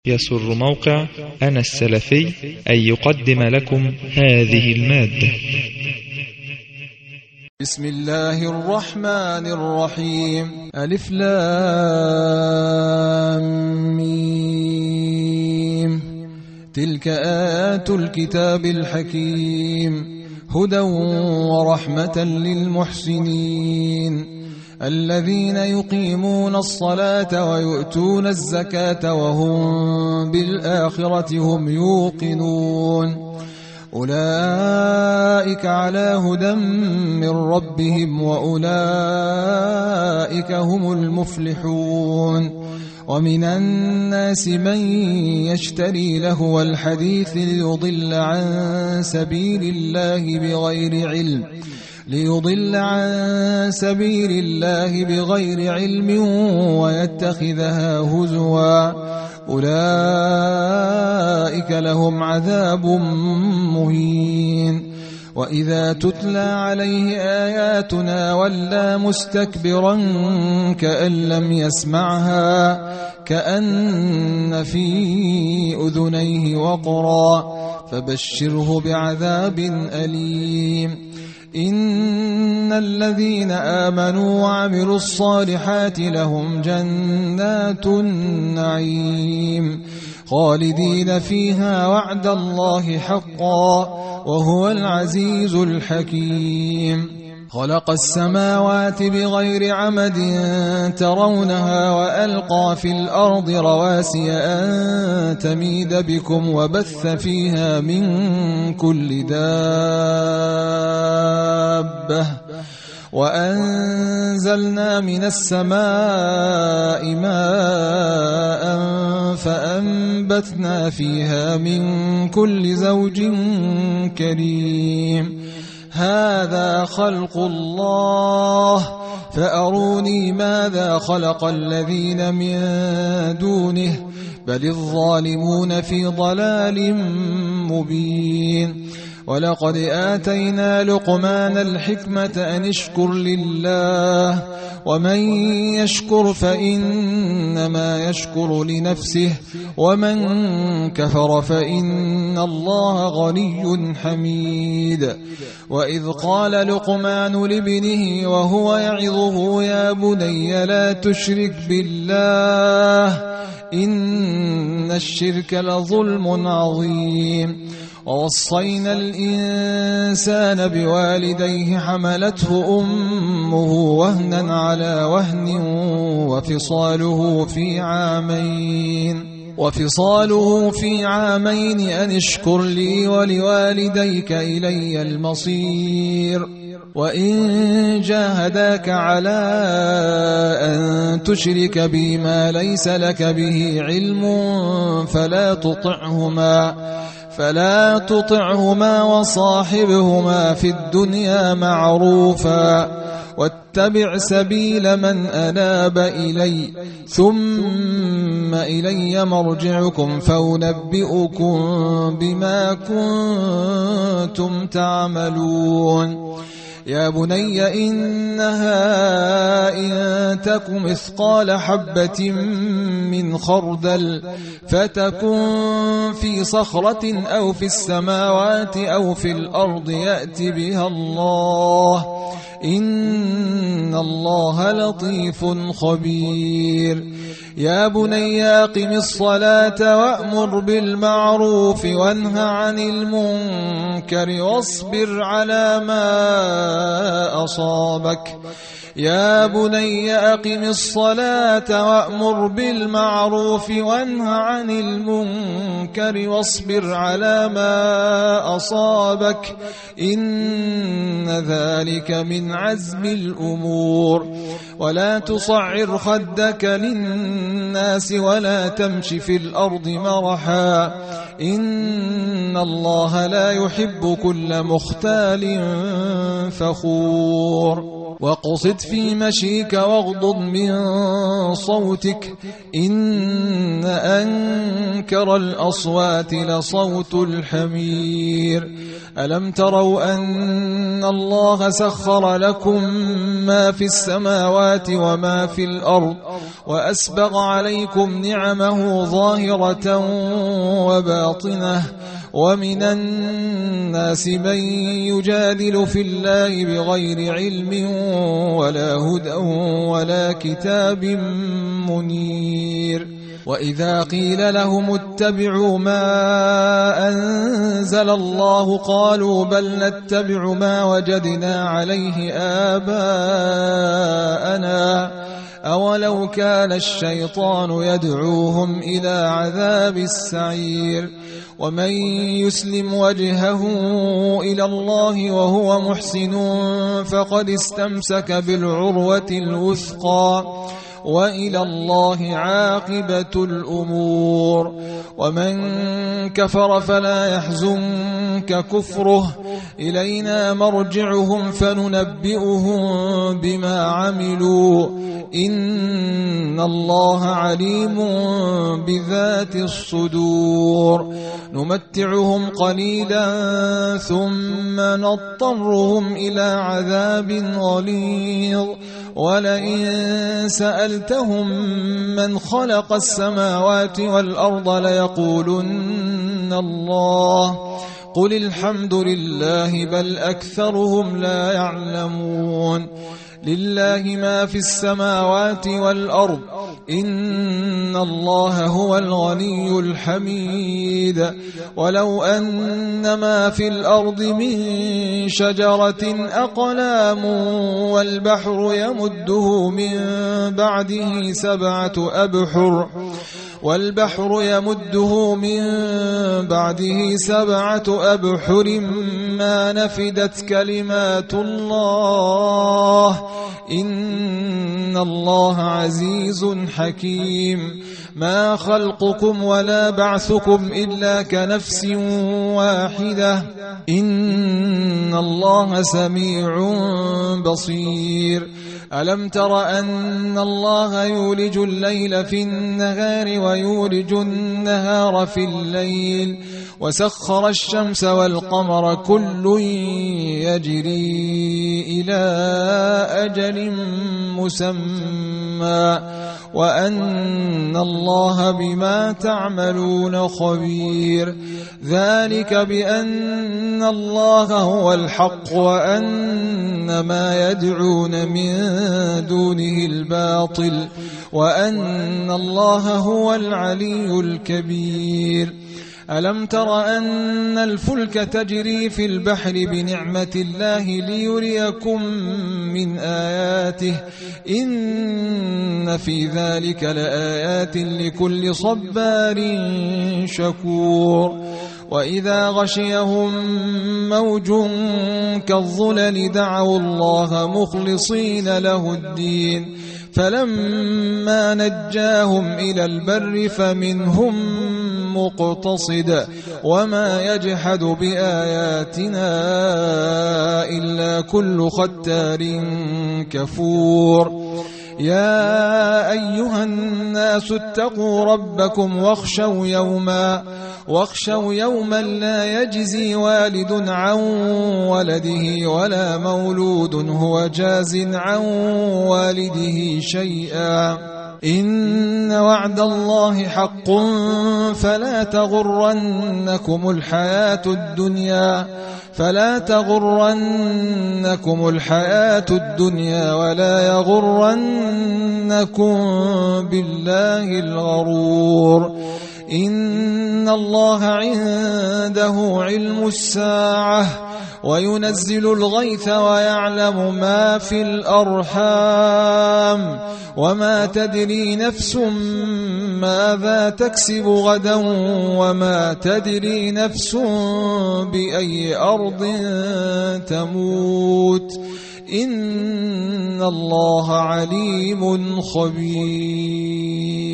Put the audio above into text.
يسر موقع أنا السلفي أن يقدم لكم هذه المادة. بسم الله الرحمن الرحيم. ألف لام ميم. تلك آيات الكتاب الحكيم هدى ورحمة للمحسنين الذين يقيمون الصلاة ويؤتون الزكاة وهم بالآخرة هم يوقنون أولئك على هدى من ربهم وأولئك هم المفلحون. ومن الناس من يشتري لهو الحديث ليضل عن سبيل الله بغير علم ويتخذها هزوا أولئك لهم عذاب مهين. وإذا تتلى عليه آياتنا ولى مستكبرا كأن لم يسمعها كأن في أذنيه وقرا فبشره بعذاب أليم. إن الذين آمنوا وعملوا الصالحات لهم جنات النعيم خالدين فيها وعد الله حقا وهو العزيز الحكيم. خلق السماوات بغير عمد ترونها وألقى في الأرض رواسي أن تميد بكم وبث فيها من كل دابة وأنزلنا من السماء ماء فأنبتنا فيها من كل زوج كريم. هذا خلق الله فأروني ماذا خلق الذين من دونه بل الظالمون في ضلال مبين. ولقد آتينا لقمان الحكمة أن اشكر لله ومن يشكر فإنما يشكر لنفسه ومن كفر فإن الله غني حميد. وإذ قال لقمان لابنه وهو يعظه يا بني لا تشرك بالله إن الشرك لظلم عظيم. ووصينا الإنسان بوالديه حملته أمه وهنا على وهن وفصاله في عامين أن اشكر لي ولوالديك إلي المصير. وإن جاهداك على أن تشرك بي ما ليس لك به علم فلا تطعهما وصاحبهما في الدنيا معروفا واتبع سبيل من أناب إلي ثم إلي مرجعكم فأنبئكم بما كنتم تعملون. يا بني إنها إن تك مثقال حبة من خردل فتكن في صخرة أو في السماوات أو في الأرض يأت بها الله إن الله لطيف خبير. يا بني أقم الصلاة وأمر بالمعروف وانه عن المنكر واصبر على ما أصابك. يا بني أقم الصلاة وأمر بالمعروف وانه عن المنكر واصبر على ما أصابك إن ذلك من عزم الأمور. ولا تصعر خدك للناس ولا تمش في الأرض مرحا إن الله لا يحب كل مختال فخور. وقصد في مشيك واغضض من صوتك إن أنكر الأصوات لصوت الحمير ألم تروا أن الله سخر لكم ما في السماوات وما في الأرض وأسبغ عليكم نعمه ظاهرة وباطنة ومن الناس من يجادل في الله بغير علم ولا هدى ولا كتاب منير وإذا قيل لهم اتبعوا ما أنزل الله قالوا بل نتبع ما وجدنا عليه آباءنا أولو كان الشيطان يدعوهم إلى عذاب السعير ومن يسلم وجهه إلى الله وهو محسن فقد استمسك بالعروة الوثقى وإلى الله عاقبة الأمور ومن كفر فلا يحزنك كفره إلينا مرجعهم فننبئهم بما عملوا إن الله عليم بذات الصدور نمتعهم قليلا ثم نضطرهم إلى عذاب غليظ ولئن سألتهم من خلق السماوات والأرض ليقولن الله قل الحمد لله بل أكثرهم لا يعلمون لله ما في السماوات والأرض إن الله هو الغني الحميد ولو أن ما في الأرض من شجرة أقلام والبحر يمده من بعده سبعة أبحر ما نفدت كلمات الله إن الله عزيز حكيم ما خلقكم ولا بعثكم إلا كنفس واحدة إن الله سميع بصير ألم تر أن الله يولج الليل في النهار ويولج النهار في الليل وسخر الشمس والقمر كل يجري إلى أجل مسمى وأن الله بما تعملون خبير ذلك بأن الله هو الحق وأن ما يدعون من دونه الباطل وأن الله هو العلي الكبير ألم تر أن الفلك تجري في البحر بنعمة الله ليريكم من آياته إن في ذلك لآيات لكل صبار شكور وإذا غشيهم موج كالظلل دعوا الله مخلصين له الدين فلما نجاهم إلى البر فمنهم مقتصد وما يجحد بآياتنا إلا كل ختار كفور يا أيها الناس اتقوا ربكم واخشوا يوما لا يجزي والد عن ولده ولا مولود هو جاز عن والده شيئا إن وعد الله حق فلا تغرنكم الحياة الدنيا ولا يغرنكم بالله الغرور إن الله عنده علم الساعة وينزل الغيث ويعلم ما في الأرحام وما تدري نفس ماذا تكسب غدا وما تدري نفس بأي أرض تموت إن الله عليم خبير